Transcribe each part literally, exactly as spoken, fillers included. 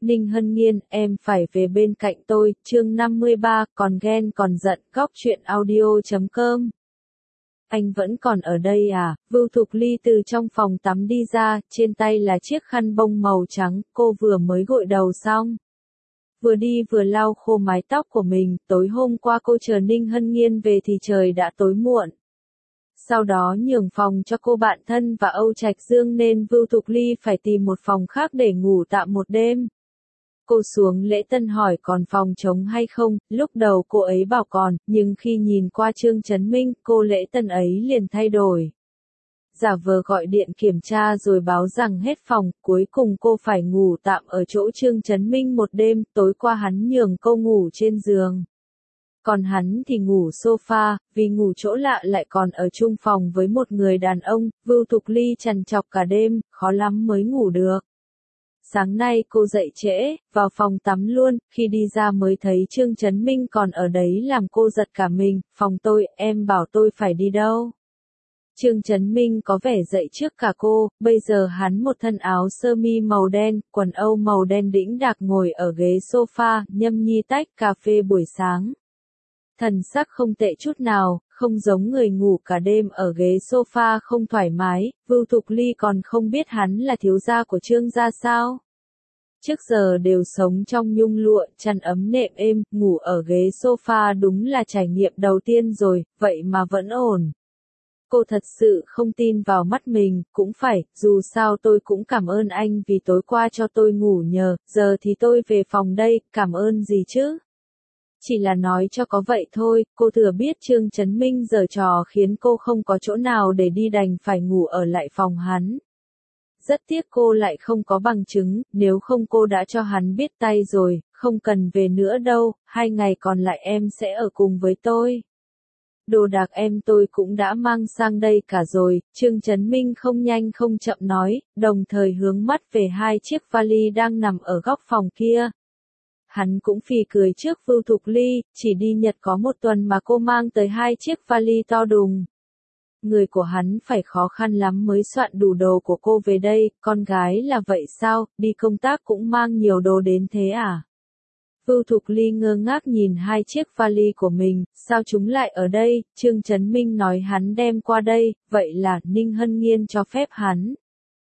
Ninh Hân Nghiên, em phải về bên cạnh tôi, chương năm mươi ba, còn ghen còn giận, góc truyện audio chấm com. Anh vẫn còn ở đây à? Vưu Thục Ly từ trong phòng tắm đi ra, trên tay là chiếc khăn bông màu trắng, cô vừa mới gội đầu xong. Vừa đi vừa lau khô mái tóc của mình, tối hôm qua cô chờ Ninh Hân Nghiên về thì trời đã tối muộn. Sau đó nhường phòng cho cô bạn thân và Âu Trạch Dương nên Vưu Thục Ly phải tìm một phòng khác để ngủ tạm một đêm. Cô xuống lễ tân hỏi còn phòng trống hay không, lúc đầu cô ấy bảo còn, nhưng khi nhìn qua Trương Chấn Minh, cô lễ tân ấy liền thay đổi. Giả vờ gọi điện kiểm tra rồi báo rằng hết phòng, cuối cùng cô phải ngủ tạm ở chỗ Trương Chấn Minh một đêm, tối qua hắn nhường cô ngủ trên giường. Còn hắn thì ngủ sofa, vì ngủ chỗ lạ lại còn ở chung phòng với một người đàn ông, Vưu Thục Ly trằn trọc cả đêm, khó lắm mới ngủ được. Sáng nay cô dậy trễ, vào phòng tắm luôn, khi đi ra mới thấy Trương Chấn Minh còn ở đấy làm cô giật cả mình, phòng tôi, em bảo tôi phải đi đâu. Trương Chấn Minh có vẻ dậy trước cả cô, bây giờ hắn một thân áo sơ mi màu đen, quần âu màu đen đĩnh đạc ngồi ở ghế sofa, nhâm nhi tách cà phê buổi sáng. Thần sắc không tệ chút nào, không giống người ngủ cả đêm ở ghế sofa không thoải mái, Vưu Thục Ly còn không biết hắn là thiếu gia của Trương gia sao. Trước giờ đều sống trong nhung lụa, chăn ấm nệm êm, ngủ ở ghế sofa đúng là trải nghiệm đầu tiên rồi, vậy mà vẫn ổn. Cô thật sự không tin vào mắt mình, cũng phải, dù sao tôi cũng cảm ơn anh vì tối qua cho tôi ngủ nhờ, giờ thì tôi về phòng đây, cảm ơn gì chứ? Chỉ là nói cho có vậy thôi, cô thừa biết Trương Chấn Minh giở trò khiến cô không có chỗ nào để đi đành phải ngủ ở lại phòng hắn. Rất tiếc cô lại không có bằng chứng, nếu không cô đã cho hắn biết tay rồi, không cần về nữa đâu, hai ngày còn lại em sẽ ở cùng với tôi. Đồ đạc em tôi cũng đã mang sang đây cả rồi, Trương Chấn Minh không nhanh không chậm nói, đồng thời hướng mắt về hai chiếc vali đang nằm ở góc phòng kia. Hắn cũng phì cười trước Vưu Thục Ly, chỉ đi Nhật có một tuần mà cô mang tới hai chiếc vali to đùng. Người của hắn phải khó khăn lắm mới soạn đủ đồ của cô về đây, con gái là vậy sao, đi công tác cũng mang nhiều đồ đến thế à? Vưu Thục Ly ngơ ngác nhìn hai chiếc vali của mình, sao chúng lại ở đây, Trương Chấn Minh nói hắn đem qua đây, vậy là Ninh Hân Nghiên cho phép hắn.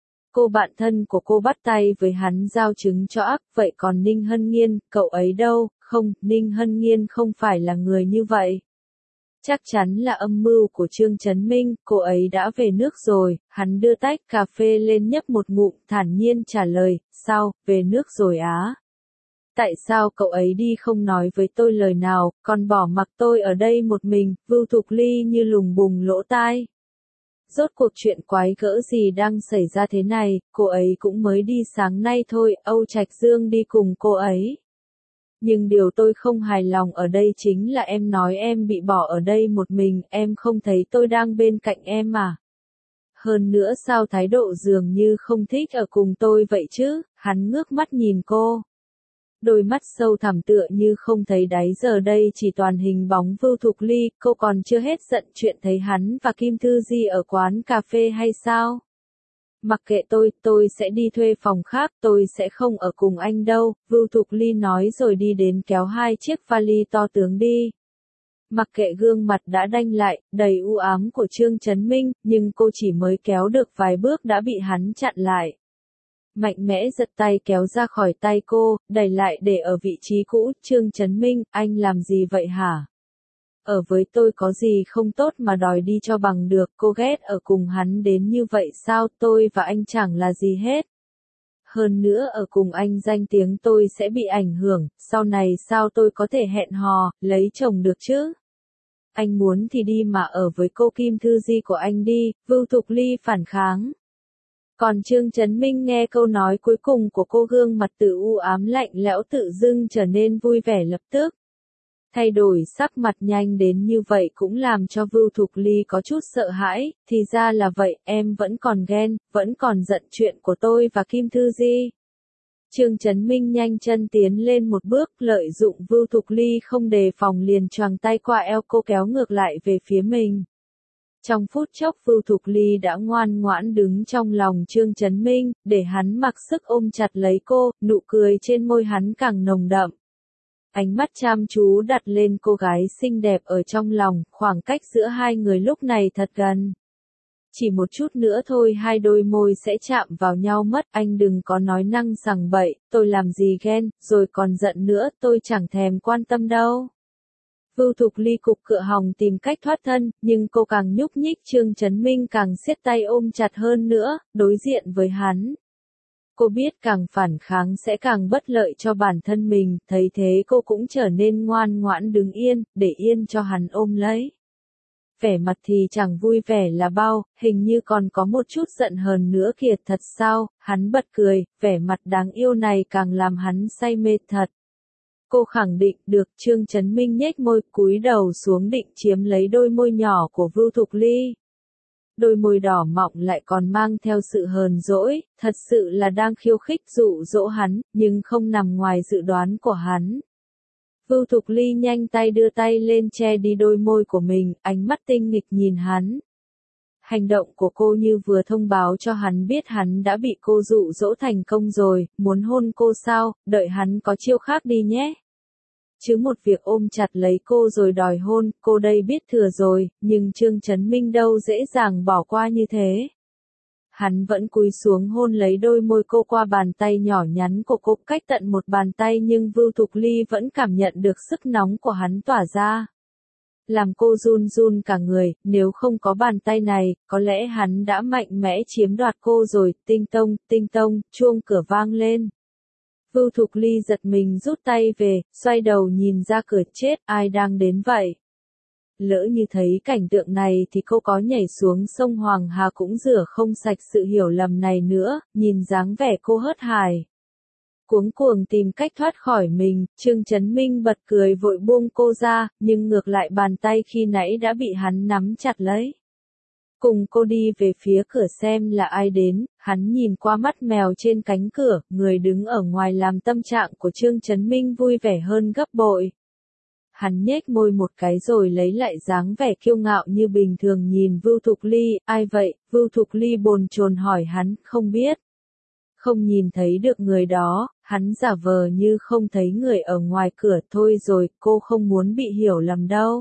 Cô bạn thân của cô bắt tay với hắn giao chứng cho ác, vậy còn Ninh Hân Nghiên, cậu ấy đâu, không, Ninh Hân Nghiên không phải là người như vậy. Chắc chắn là âm mưu của Trương Chấn Minh, cô ấy đã về nước rồi, hắn đưa tách cà phê lên nhấp một ngụm, thản nhiên trả lời, sao, về nước rồi á? Tại sao cậu ấy đi không nói với tôi lời nào, còn bỏ mặc tôi ở đây một mình, Vưu Thục Ly như lùng bùng lỗ tai. Rốt cuộc chuyện quái gỡ gì đang xảy ra thế này, cô ấy cũng mới đi sáng nay thôi, Âu Trạch Dương đi cùng cô ấy. Nhưng điều tôi không hài lòng ở đây chính là em nói em bị bỏ ở đây một mình, em không thấy tôi đang bên cạnh em à. Hơn nữa sao thái độ dường như không thích ở cùng tôi vậy chứ, hắn ngước mắt nhìn cô. Đôi mắt sâu thẳm tựa như không thấy đáy giờ đây chỉ toàn hình bóng Vưu Thục Ly, cô còn chưa hết giận chuyện thấy hắn và Kim Thư Di ở quán cà phê hay sao? Mặc kệ tôi, tôi sẽ đi thuê phòng khác, tôi sẽ không ở cùng anh đâu, Vưu Thục Ly nói rồi đi đến kéo hai chiếc vali to tướng đi. Mặc kệ gương mặt đã đanh lại, đầy u ám của Trương Chấn Minh, nhưng cô chỉ mới kéo được vài bước đã bị hắn chặn lại. Mạnh mẽ giật tay kéo ra khỏi tay cô, đẩy lại để ở vị trí cũ, Trương Chấn Minh, anh làm gì vậy hả? Ở với tôi có gì không tốt mà đòi đi cho bằng được, cô ghét ở cùng hắn đến như vậy sao, tôi và anh chẳng là gì hết. Hơn nữa ở cùng anh danh tiếng tôi sẽ bị ảnh hưởng, sau này sao tôi có thể hẹn hò, lấy chồng được chứ? Anh muốn thì đi mà ở với cô Kim Thư Di của anh đi, Vưu Thục Ly phản kháng. Còn Trương Chấn Minh nghe câu nói cuối cùng của cô gương mặt từ u ám lạnh lẽo tự dưng trở nên vui vẻ lập tức. Thay đổi sắc mặt nhanh đến như vậy cũng làm cho Vưu Thục Ly có chút sợ hãi, thì ra là vậy, em vẫn còn ghen, vẫn còn giận chuyện của tôi và Kim Thư Di. Trương Chấn Minh nhanh chân tiến lên một bước, lợi dụng Vưu Thục Ly không đề phòng liền choàng tay qua eo cô kéo ngược lại về phía mình. Trong phút chốc Vưu Thục Ly đã ngoan ngoãn đứng trong lòng Trương Chấn Minh, để hắn mặc sức ôm chặt lấy cô, nụ cười trên môi hắn càng nồng đậm. Ánh mắt chăm chú đặt lên cô gái xinh đẹp ở trong lòng, khoảng cách giữa hai người lúc này thật gần. Chỉ một chút nữa thôi hai đôi môi sẽ chạm vào nhau mất, anh đừng có nói năng sằng bậy, tôi làm gì ghen, rồi còn giận nữa, tôi chẳng thèm quan tâm đâu. Vưu Thục Ly cục cựa họng tìm cách thoát thân, nhưng cô càng nhúc nhích Trương Chấn Minh càng siết tay ôm chặt hơn nữa, đối diện với hắn. Cô biết càng phản kháng sẽ càng bất lợi cho bản thân mình, thấy thế cô cũng trở nên ngoan ngoãn đứng yên, để yên cho hắn ôm lấy. Vẻ mặt thì chẳng vui vẻ là bao, hình như còn có một chút giận hờn nữa kìa, thật sao, hắn bật cười, vẻ mặt đáng yêu này càng làm hắn say mê thật. Cô khẳng định được. Trương Chấn Minh nhếch môi cúi đầu xuống định chiếm lấy đôi môi nhỏ của Vưu Thục Ly. Đôi môi đỏ mọng lại còn mang theo sự hờn dỗi, thật sự là đang khiêu khích dụ dỗ hắn, nhưng không nằm ngoài dự đoán của hắn. Vưu Thục Ly nhanh tay đưa tay lên che đi đôi môi của mình, ánh mắt tinh nghịch nhìn hắn. Hành động của cô như vừa thông báo cho hắn biết hắn đã bị cô dụ dỗ thành công rồi, muốn hôn cô sao, đợi hắn có chiêu khác đi nhé. Chứ một việc ôm chặt lấy cô rồi đòi hôn, cô đây biết thừa rồi, nhưng Trương Chấn Minh đâu dễ dàng bỏ qua như thế. Hắn vẫn cúi xuống hôn lấy đôi môi cô qua bàn tay nhỏ nhắn của cô cách tận một bàn tay, nhưng Vưu Thục Ly vẫn cảm nhận được sức nóng của hắn tỏa ra. Làm cô run run cả người, nếu không có bàn tay này, có lẽ hắn đã mạnh mẽ chiếm đoạt cô rồi. Tinh tông, tinh tông, chuông cửa vang lên. Vưu Thục Ly giật mình rút tay về, xoay đầu nhìn ra cửa, chết, ai đang đến vậy? Lỡ như thấy cảnh tượng này thì cô có nhảy xuống sông Hoàng Hà cũng rửa không sạch sự hiểu lầm này nữa, nhìn dáng vẻ cô hớt hải. Cuống cuồng tìm cách thoát khỏi mình, Trương Chấn Minh bật cười vội buông cô ra, nhưng ngược lại bàn tay khi nãy đã bị hắn nắm chặt lấy. Cùng cô đi về phía cửa xem là ai đến, hắn nhìn qua mắt mèo trên cánh cửa, người đứng ở ngoài làm tâm trạng của Trương Chấn Minh vui vẻ hơn gấp bội. Hắn nhếch môi một cái rồi lấy lại dáng vẻ kiêu ngạo như bình thường nhìn Vưu Thục Ly, ai vậy? Vưu Thục Ly bồn chồn hỏi hắn, không biết. Không nhìn thấy được người đó, hắn giả vờ như không thấy người ở ngoài cửa, thôi rồi, cô không muốn bị hiểu lầm đâu.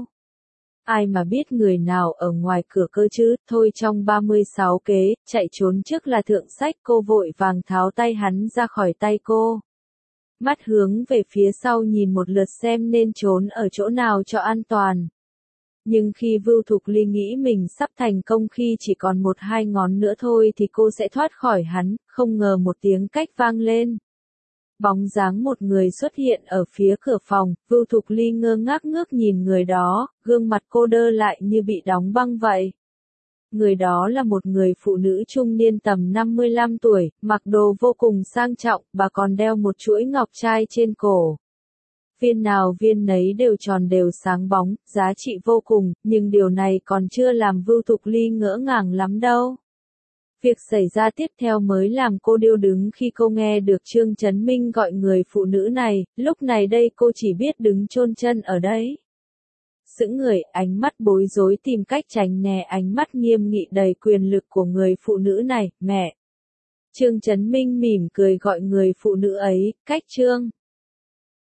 Ai mà biết người nào ở ngoài cửa cơ chứ, thôi trong ba mươi sáu kế, chạy trốn trước là thượng sách, cô vội vàng tháo tay hắn ra khỏi tay cô. Mắt hướng về phía sau nhìn một lượt xem nên trốn ở chỗ nào cho an toàn. Nhưng khi Vưu Thục Ly nghĩ mình sắp thành công khi chỉ còn một hai ngón nữa thôi thì cô sẽ thoát khỏi hắn, không ngờ một tiếng cách vang lên. Bóng dáng một người xuất hiện ở phía cửa phòng, Vưu Thục Ly ngơ ngác ngước nhìn người đó, gương mặt cô đơ lại như bị đóng băng vậy. Người đó là một người phụ nữ trung niên tầm năm mươi lăm tuổi, mặc đồ vô cùng sang trọng, bà còn đeo một chuỗi ngọc trai trên cổ. Viên nào viên nấy đều tròn đều sáng bóng, giá trị vô cùng, nhưng điều này còn chưa làm Vưu Thục Ly ngỡ ngàng lắm đâu. Việc xảy ra tiếp theo mới làm cô điêu đứng khi cô nghe được Trương Chấn Minh gọi người phụ nữ này, lúc này đây cô chỉ biết đứng chôn chân ở đấy. Sững người, ánh mắt bối rối tìm cách tránh né ánh mắt nghiêm nghị đầy quyền lực của người phụ nữ này, mẹ. Trương Chấn Minh mỉm cười gọi người phụ nữ ấy, cách Trương.